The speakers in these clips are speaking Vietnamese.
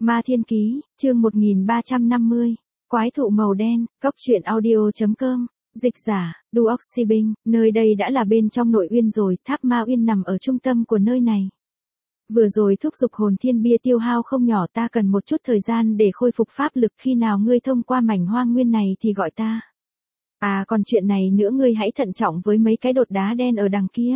Ma Thiên Ký, chương 1350, Quái thụ màu đen, Cốc truyện audio.com, dịch giả, Duoxibinh, nơi đây đã là bên trong nội uyên rồi, tháp Ma Uyên nằm ở trung tâm của nơi này. Vừa rồi thúc giục hồn thiên bia tiêu hao không nhỏ, ta cần một chút thời gian để khôi phục pháp lực, khi nào ngươi thông qua mảnh hoang nguyên này thì gọi ta. À còn chuyện này nữa, ngươi hãy thận trọng với mấy cái đột đá đen ở đằng kia.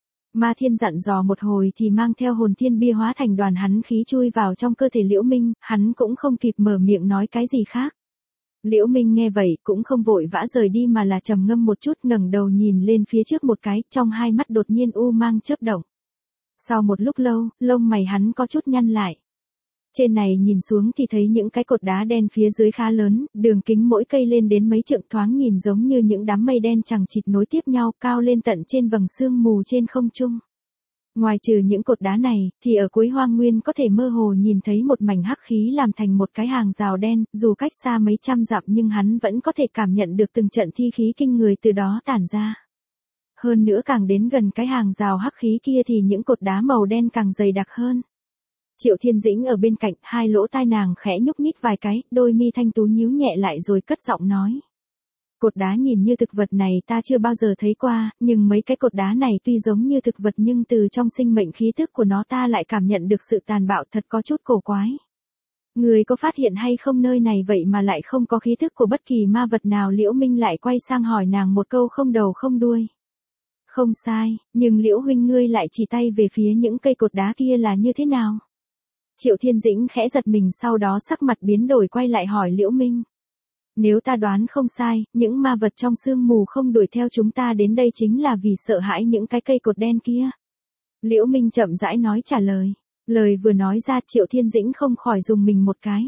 Ma Thiên dặn dò một hồi thì mang theo hồn thiên bia hóa thành đoàn hắn khí chui vào trong cơ thể Liễu Minh, hắn cũng không kịp mở miệng nói cái gì khác. Liễu Minh nghe vậy cũng không vội vã rời đi mà là trầm ngâm một chút, ngẩng đầu nhìn lên phía trước một cái, trong hai mắt đột nhiên u mang chớp động. Sau một lúc lâu, lông mày hắn có chút nhăn lại. Trên này nhìn xuống thì thấy những cái cột đá đen phía dưới khá lớn, đường kính mỗi cây lên đến mấy trượng, thoáng nhìn giống như những đám mây đen chằng chịt nối tiếp nhau cao lên tận trên vầng sương mù trên không trung. Ngoài trừ những cột đá này, thì ở cuối hoang nguyên có thể mơ hồ nhìn thấy một mảnh hắc khí làm thành một cái hàng rào đen, dù cách xa mấy trăm dặm nhưng hắn vẫn có thể cảm nhận được từng trận thi khí kinh người từ đó tản ra. Hơn nữa càng đến gần cái hàng rào hắc khí kia thì những cột đá màu đen càng dày đặc hơn. Triệu Thiên Dĩnh ở bên cạnh, hai lỗ tai nàng khẽ nhúc nhích vài cái, đôi mi thanh tú nhíu nhẹ lại rồi cất giọng nói. Cột đá nhìn như thực vật này ta chưa bao giờ thấy qua, nhưng mấy cái cột đá này tuy giống như thực vật nhưng từ trong sinh mệnh khí tức của nó ta lại cảm nhận được sự tàn bạo, thật có chút cổ quái. Người có phát hiện hay không, nơi này vậy mà lại không có khí tức của bất kỳ ma vật nào? Liễu Minh lại quay sang hỏi nàng một câu không đầu không đuôi. Không sai, nhưng Liễu huynh ngươi lại chỉ tay về phía những cây cột đá kia là như thế nào? Triệu Thiên Dĩnh khẽ giật mình, sau đó sắc mặt biến đổi quay lại hỏi Liễu Minh. Nếu ta đoán không sai, những ma vật trong sương mù không đuổi theo chúng ta đến đây chính là vì sợ hãi những cái cây cột đen kia. Liễu Minh chậm rãi nói trả lời. Lời vừa nói ra Triệu Thiên Dĩnh không khỏi rùng mình một cái.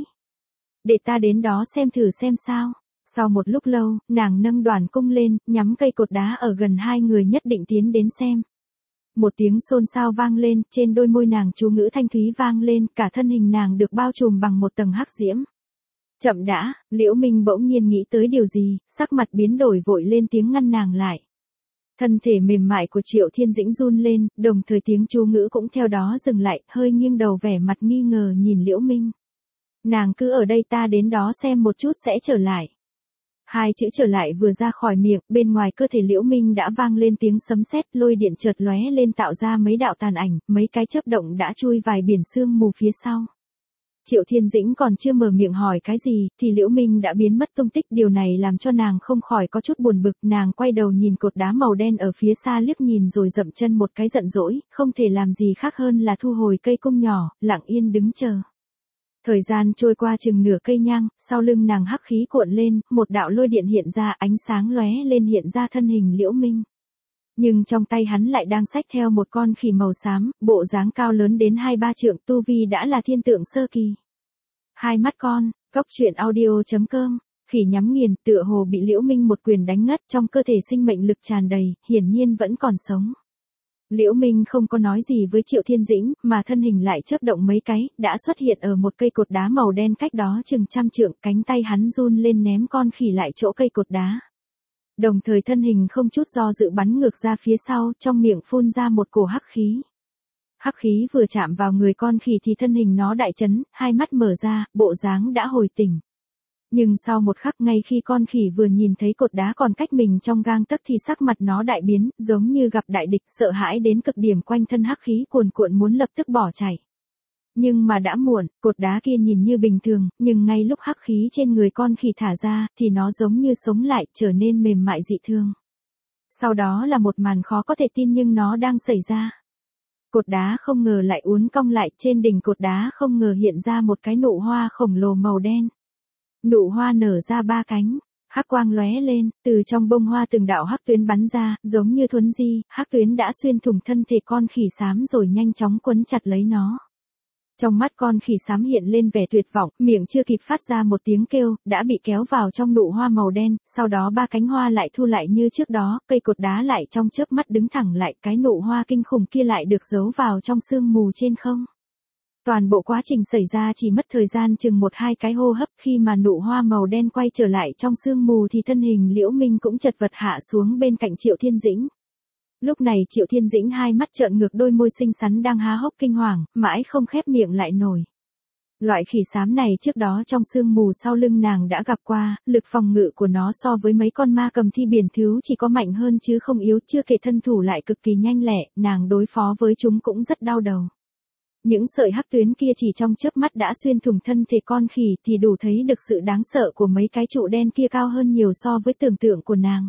Để ta đến đó xem thử xem sao. Sau một lúc lâu, nàng nâng đoàn cung lên, nhắm cây cột đá ở gần hai người, nhất định tiến đến xem. Một tiếng xôn xao vang lên, trên đôi môi nàng chú ngữ thanh thúy vang lên, cả thân hình nàng được bao trùm bằng một tầng hắc diễm. Chậm đã, Liễu Minh bỗng nhiên nghĩ tới điều gì, sắc mặt biến đổi vội lên tiếng ngăn nàng lại. Thân thể mềm mại của Triệu Thiên Dĩnh run lên, đồng thời tiếng chú ngữ cũng theo đó dừng lại, hơi nghiêng đầu vẻ mặt nghi ngờ nhìn Liễu Minh. Nàng cứ ở đây, ta đến đó xem một chút sẽ trở lại. Hai chữ trở lại vừa ra khỏi miệng, bên ngoài cơ thể Liễu Minh đã vang lên tiếng sấm sét, lôi điện chợt lóe lên tạo ra mấy đạo tàn ảnh, mấy cái chớp động đã chui vài biển sương mù phía sau. Triệu Thiên Dĩnh còn chưa mở miệng hỏi cái gì, thì Liễu Minh đã biến mất tung tích, điều này làm cho nàng không khỏi có chút buồn bực, nàng quay đầu nhìn cột đá màu đen ở phía xa liếc nhìn rồi dậm chân một cái giận dỗi, không thể làm gì khác hơn là thu hồi cây cung nhỏ, lặng yên đứng chờ. Thời gian trôi qua chừng nửa cây nhang, sau lưng nàng hắc khí cuộn lên, một đạo lôi điện hiện ra, ánh sáng lóe lên hiện ra thân hình Liễu Minh. Nhưng trong tay hắn lại đang xách theo một con khỉ màu xám, bộ dáng cao lớn đến 2-3 trượng, tu vi đã là thiên tượng sơ kỳ. Hai mắt con, Cốc truyện audio.com, khỉ nhắm nghiền, tựa hồ bị Liễu Minh một quyền đánh ngất, trong cơ thể sinh mệnh lực tràn đầy, hiển nhiên vẫn còn sống. Liễu Minh không có nói gì với Triệu Thiên Dĩnh, mà thân hình lại chớp động mấy cái, đã xuất hiện ở một cây cột đá màu đen cách đó chừng trăm trượng, cánh tay hắn run lên ném con khỉ lại chỗ cây cột đá. Đồng thời thân hình không chút do dự bắn ngược ra phía sau, trong miệng phun ra một cổ hắc khí. Hắc khí vừa chạm vào người con khỉ thì thân hình nó đại chấn, hai mắt mở ra, bộ dáng đã hồi tỉnh. Nhưng sau một khắc, ngay khi con khỉ vừa nhìn thấy cột đá còn cách mình trong gang tấc thì sắc mặt nó đại biến, giống như gặp đại địch, sợ hãi đến cực điểm, quanh thân hắc khí cuồn cuộn muốn lập tức bỏ chạy. Nhưng mà đã muộn, cột đá kia nhìn như bình thường, nhưng ngay lúc hắc khí trên người con khỉ thả ra, thì nó giống như sống lại, trở nên mềm mại dị thường. Sau đó là một màn khó có thể tin nhưng nó đang xảy ra. Cột đá không ngờ lại uốn cong lại, trên đỉnh cột đá không ngờ hiện ra một cái nụ hoa khổng lồ màu đen. Nụ hoa nở ra 3 cánh, hắc quang lóe lên, từ trong bông hoa từng đạo hắc tuyến bắn ra, giống như thuấn di, hắc tuyến đã xuyên thủng thân thể con khỉ xám rồi nhanh chóng quấn chặt lấy nó. Trong mắt con khỉ xám hiện lên vẻ tuyệt vọng, miệng chưa kịp phát ra một tiếng kêu, đã bị kéo vào trong nụ hoa màu đen, sau đó 3 cánh hoa lại thu lại như trước đó, cây cột đá lại trong chớp mắt đứng thẳng lại, cái nụ hoa kinh khủng kia lại được giấu vào trong sương mù trên không. Toàn bộ quá trình xảy ra chỉ mất thời gian chừng 1-2 cái hô hấp, khi mà nụ hoa màu đen quay trở lại trong sương mù thì thân hình Liễu Minh cũng chật vật hạ xuống bên cạnh Triệu Thiên Dĩnh. Lúc này Triệu Thiên Dĩnh hai mắt trợn ngược, đôi môi xinh xắn đang há hốc kinh hoàng, mãi không khép miệng lại nổi. Loại khỉ xám này trước đó trong sương mù sau lưng nàng đã gặp qua, lực phòng ngự của nó so với mấy con ma cầm thi biển thứ chỉ có mạnh hơn chứ không yếu, chưa kể thân thủ lại cực kỳ nhanh lẹ, nàng đối phó với chúng cũng rất đau đầu. Những sợi hắc tuyến kia chỉ trong chớp mắt đã xuyên thủng thân thể con khỉ thì đủ thấy được sự đáng sợ của mấy cái trụ đen kia cao hơn nhiều so với tưởng tượng của nàng.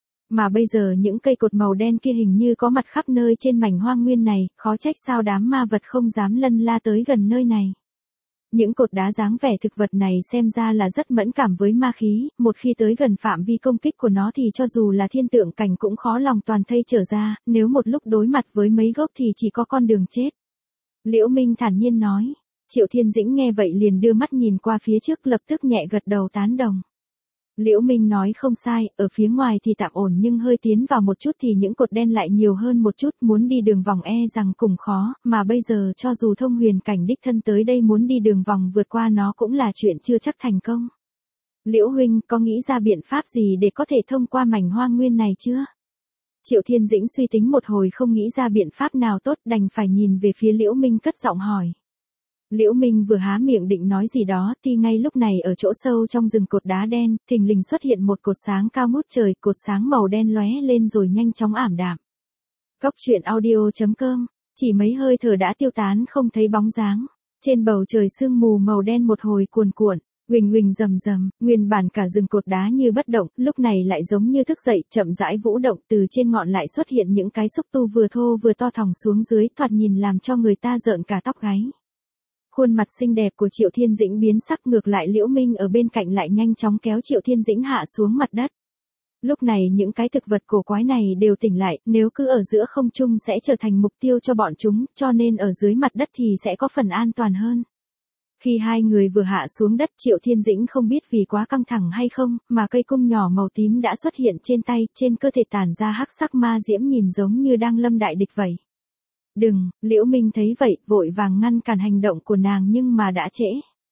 Mà bây giờ những cây cột màu đen kia hình như có mặt khắp nơi trên mảnh hoang nguyên này, khó trách sao đám ma vật không dám lân la tới gần nơi này. Những cột đá dáng vẻ thực vật này xem ra là rất mẫn cảm với ma khí, một khi tới gần phạm vi công kích của nó thì cho dù là thiên tượng cảnh cũng khó lòng toàn thây trở ra, nếu một lúc đối mặt với mấy gốc thì chỉ có con đường chết. Liễu Minh thản nhiên nói. Triệu Thiên Dĩnh nghe vậy liền đưa mắt nhìn qua phía trước, lập tức nhẹ gật đầu tán đồng. Liễu Minh nói không sai, ở phía ngoài thì tạm ổn nhưng hơi tiến vào một chút thì những cột đen lại nhiều hơn một chút, muốn đi đường vòng rằng cùng khó, mà bây giờ cho dù thông huyền cảnh đích thân tới đây muốn đi đường vòng vượt qua nó cũng là chuyện chưa chắc thành công. Liễu huynh có nghĩ ra biện pháp gì để có thể thông qua mảnh hoang nguyên này chưa? Triệu Thiên Dĩnh suy tính một hồi không nghĩ ra biện pháp nào tốt, đành phải nhìn về phía Liễu Minh cất giọng hỏi. Liễu Minh vừa há miệng định nói gì đó thì ngay lúc này ở chỗ sâu trong rừng cột đá đen, thình lình xuất hiện một cột sáng cao ngút trời, cột sáng màu đen lóe lên rồi nhanh chóng ảm đạm. Cốc truyện audio.com, chỉ mấy hơi thở đã tiêu tán không thấy bóng dáng. Trên bầu trời sương mù màu đen một hồi cuồn cuộn, huỳnh huỳnh rầm rầm, nguyên bản cả rừng cột đá như bất động, lúc này lại giống như thức dậy, chậm rãi vũ động, từ trên ngọn lại xuất hiện những cái xúc tu vừa thô vừa to thòng xuống dưới, thoạt nhìn làm cho người ta rợn cả tóc gáy. Khuôn mặt xinh đẹp của Triệu Thiên Dĩnh biến sắc, ngược lại Liễu Minh ở bên cạnh lại nhanh chóng kéo Triệu Thiên Dĩnh hạ xuống mặt đất. Lúc này những cái thực vật cổ quái này đều tỉnh lại, nếu cứ ở giữa không trung sẽ trở thành mục tiêu cho bọn chúng, cho nên ở dưới mặt đất thì sẽ có phần an toàn hơn. Khi hai người vừa hạ xuống đất, Triệu Thiên Dĩnh không biết vì quá căng thẳng hay không, mà cây cung nhỏ màu tím đã xuất hiện trên tay, trên cơ thể tản ra hắc sắc ma diễm nhìn giống như đang lâm đại địch vậy. Đừng, Liễu Minh thấy vậy, vội vàng ngăn cản hành động của nàng nhưng mà đã trễ.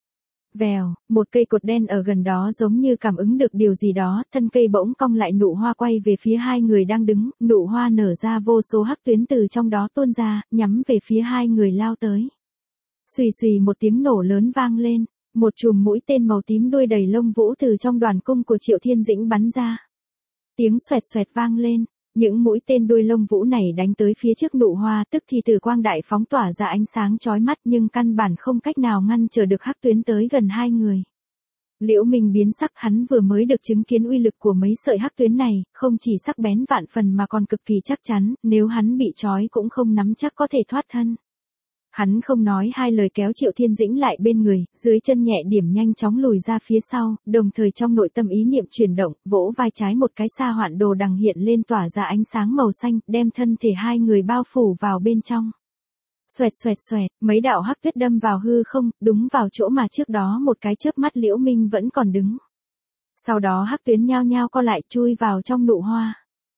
Vèo, một cây cột đen ở gần đó giống như cảm ứng được điều gì đó, thân cây bỗng cong lại, nụ hoa quay về phía hai người đang đứng, nụ hoa nở ra vô số hắc tuyến từ trong đó tuôn ra, nhắm về phía hai người lao tới. Xùy xùy một tiếng nổ lớn vang lên, một chùm mũi tên màu tím đuôi đầy lông vũ từ trong đoàn cung của Triệu Thiên Dĩnh bắn ra. Tiếng xoẹt xoẹt vang lên, những mũi tên đuôi lông vũ này đánh tới phía trước nụ hoa, tức thì tử quang đại phóng tỏa ra ánh sáng chói mắt nhưng căn bản không cách nào ngăn trở được hắc tuyến tới gần hai người. Liễu Minh biến sắc, hắn vừa mới được chứng kiến uy lực của mấy sợi hắc tuyến này, không chỉ sắc bén vạn phần mà còn cực kỳ chắc chắn, nếu hắn bị trói cũng không nắm chắc có thể thoát thân. Hắn không nói hai lời kéo Triệu Thiên Dĩnh lại bên người, dưới chân nhẹ điểm nhanh chóng lùi ra phía sau, đồng thời trong nội tâm ý niệm chuyển động, vỗ vai trái một cái, sa hoạn đồ đằng hiện lên tỏa ra ánh sáng màu xanh, đem thân thể hai người bao phủ vào bên trong. Xoẹt xoẹt xoẹt, mấy đạo hắc tuyết đâm vào hư không, đúng vào chỗ mà trước đó một cái chớp mắt Liễu Minh vẫn còn đứng. Sau đó hắc tuyến nhao nhao co lại chui vào trong nụ hoa.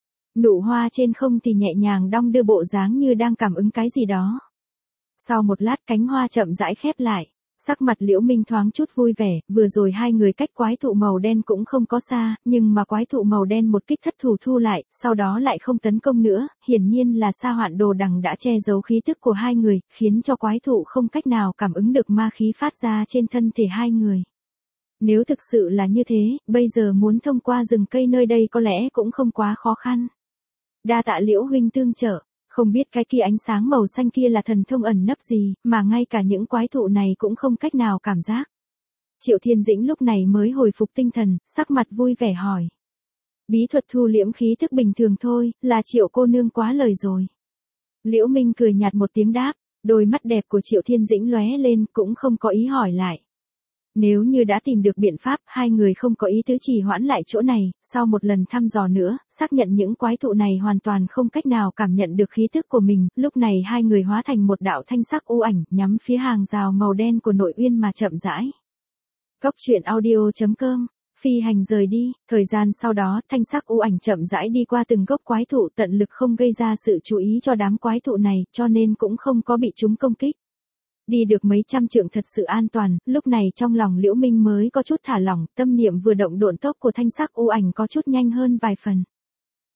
Nụ hoa trên không thì nhẹ nhàng đong đưa bộ dáng như đang cảm ứng cái gì đó. Sau một lát cánh hoa chậm rãi khép lại, sắc mặt Liễu Minh thoáng chút vui vẻ, vừa rồi hai người cách quái thụ màu đen cũng không có xa, nhưng mà quái thụ màu đen một kích thất thủ thu lại, sau đó lại không tấn công nữa, hiển nhiên là sa hoạn đồ đằng đã che giấu khí tức của hai người, khiến cho quái thụ không cách nào cảm ứng được ma khí phát ra trên thân thể hai người. Nếu thực sự là như thế, bây giờ muốn thông qua rừng cây nơi đây có lẽ cũng không quá khó khăn. Đa tạ Liễu huynh tương trợ. Không biết cái kia ánh sáng màu xanh kia là thần thông ẩn nấp gì, mà ngay cả những quái thụ này cũng không cách nào cảm giác. Triệu Thiên Dĩnh lúc này mới hồi phục tinh thần, sắc mặt vui vẻ hỏi. Bí thuật thu liễm khí thức bình thường thôi, là Triệu cô nương quá lời rồi. Liễu Minh cười nhạt một tiếng đáp, đôi mắt đẹp của Triệu Thiên Dĩnh lóe lên, cũng không có ý hỏi lại. Nếu như đã tìm được biện pháp, hai người không có ý tứ trì hoãn lại chỗ này, sau một lần thăm dò nữa, xác nhận những quái thụ này hoàn toàn không cách nào cảm nhận được khí tức của mình, lúc này hai người hóa thành một đạo thanh sắc u ảnh, nhắm phía hàng rào màu đen của nội uyên mà chậm rãi. Cốc truyện audio.com, phi hành rời đi, thời gian sau đó, thanh sắc u ảnh chậm rãi đi qua từng gốc quái thụ, tận lực không gây ra sự chú ý cho đám quái thụ này, cho nên cũng không có bị chúng công kích. Đi được mấy trăm trượng thật sự an toàn, lúc này trong lòng Liễu Minh mới có chút thả lỏng, tâm niệm vừa động, độn tốc của thanh sắc u ảnh có chút nhanh hơn vài phần.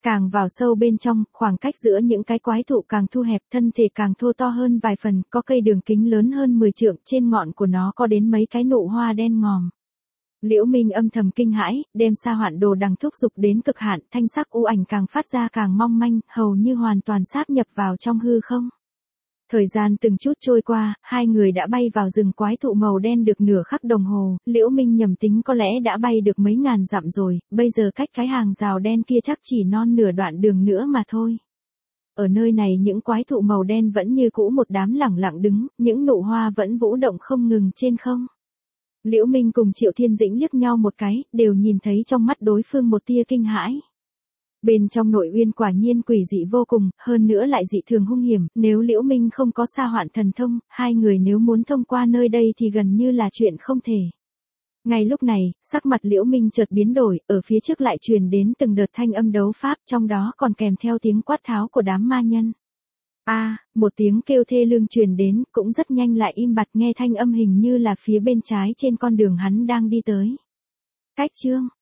Càng vào sâu bên trong, khoảng cách giữa những cái quái thụ càng thu hẹp, thân thể càng thô to hơn vài phần, có cây đường kính lớn hơn 10 trượng, trên ngọn của nó có đến mấy cái nụ hoa đen ngòm. Liễu Minh âm thầm kinh hãi, đem Sa Hoạn Đồ đằng thúc dục đến cực hạn, thanh sắc u ảnh càng phát ra càng mong manh, hầu như hoàn toàn sáp nhập vào trong hư không. Thời gian từng chút trôi qua, hai người đã bay vào rừng quái thụ màu đen được nửa khắc đồng hồ, Liễu Minh nhầm tính có lẽ đã bay được mấy ngàn dặm rồi, bây giờ cách cái hàng rào đen kia chắc chỉ non nửa đoạn đường nữa mà thôi. Ở nơi này những quái thụ màu đen vẫn như cũ một đám lẳng lặng đứng, những nụ hoa vẫn vũ động không ngừng trên không. Liễu Minh cùng Triệu Thiên Dĩnh liếc nhau một cái, đều nhìn thấy trong mắt đối phương một tia kinh hãi. Bên trong nội uyên quả nhiên quỷ dị vô cùng, hơn nữa lại dị thường hung hiểm, nếu Liễu Minh không có Sa Hoạn thần thông, hai người nếu muốn thông qua nơi đây thì gần như là chuyện không thể. Ngay lúc này, sắc mặt Liễu Minh chợt biến đổi, ở phía trước lại truyền đến từng đợt thanh âm đấu pháp, trong đó còn kèm theo tiếng quát tháo của đám ma nhân. Một tiếng kêu thê lương truyền đến, cũng rất nhanh lại im bặt, nghe thanh âm hình như là phía bên trái trên con đường hắn đang đi tới. Cách chương